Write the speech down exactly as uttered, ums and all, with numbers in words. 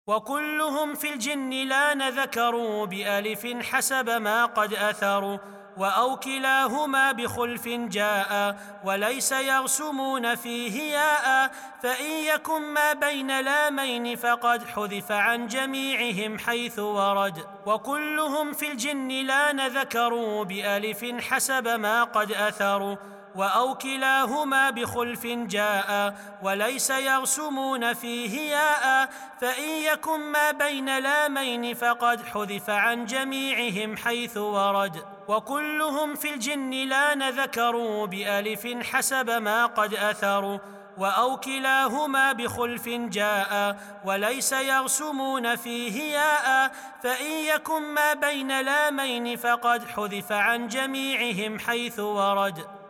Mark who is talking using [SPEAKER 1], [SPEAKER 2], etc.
[SPEAKER 1] وكلهم في الجن لان ذكروا بألف حسب ما قد أثروا، وأو كلاهما بخلف جاء وليس يرسمون فيه ياء، فإن يكن ما بين لامين فقد حذف عن جميعهم حيث ورد. وكلهم في الجن لان ذكروا بألف حسب ما قد أثروا، وأو كلاهما بخلف جاء وليس يرسمون فيه ياء، فإن يكن ما بين لامين فقد حذف عن جميعهم حيث ورد. وكلهم في الجن لان ذكروا بألف حسب ما قد أثروا، وأو كلاهما بخلف جاء وليس يرسمون فيه ياء، فإن يكن ما بين لامين فقد حذف عن جميعهم حيث ورد.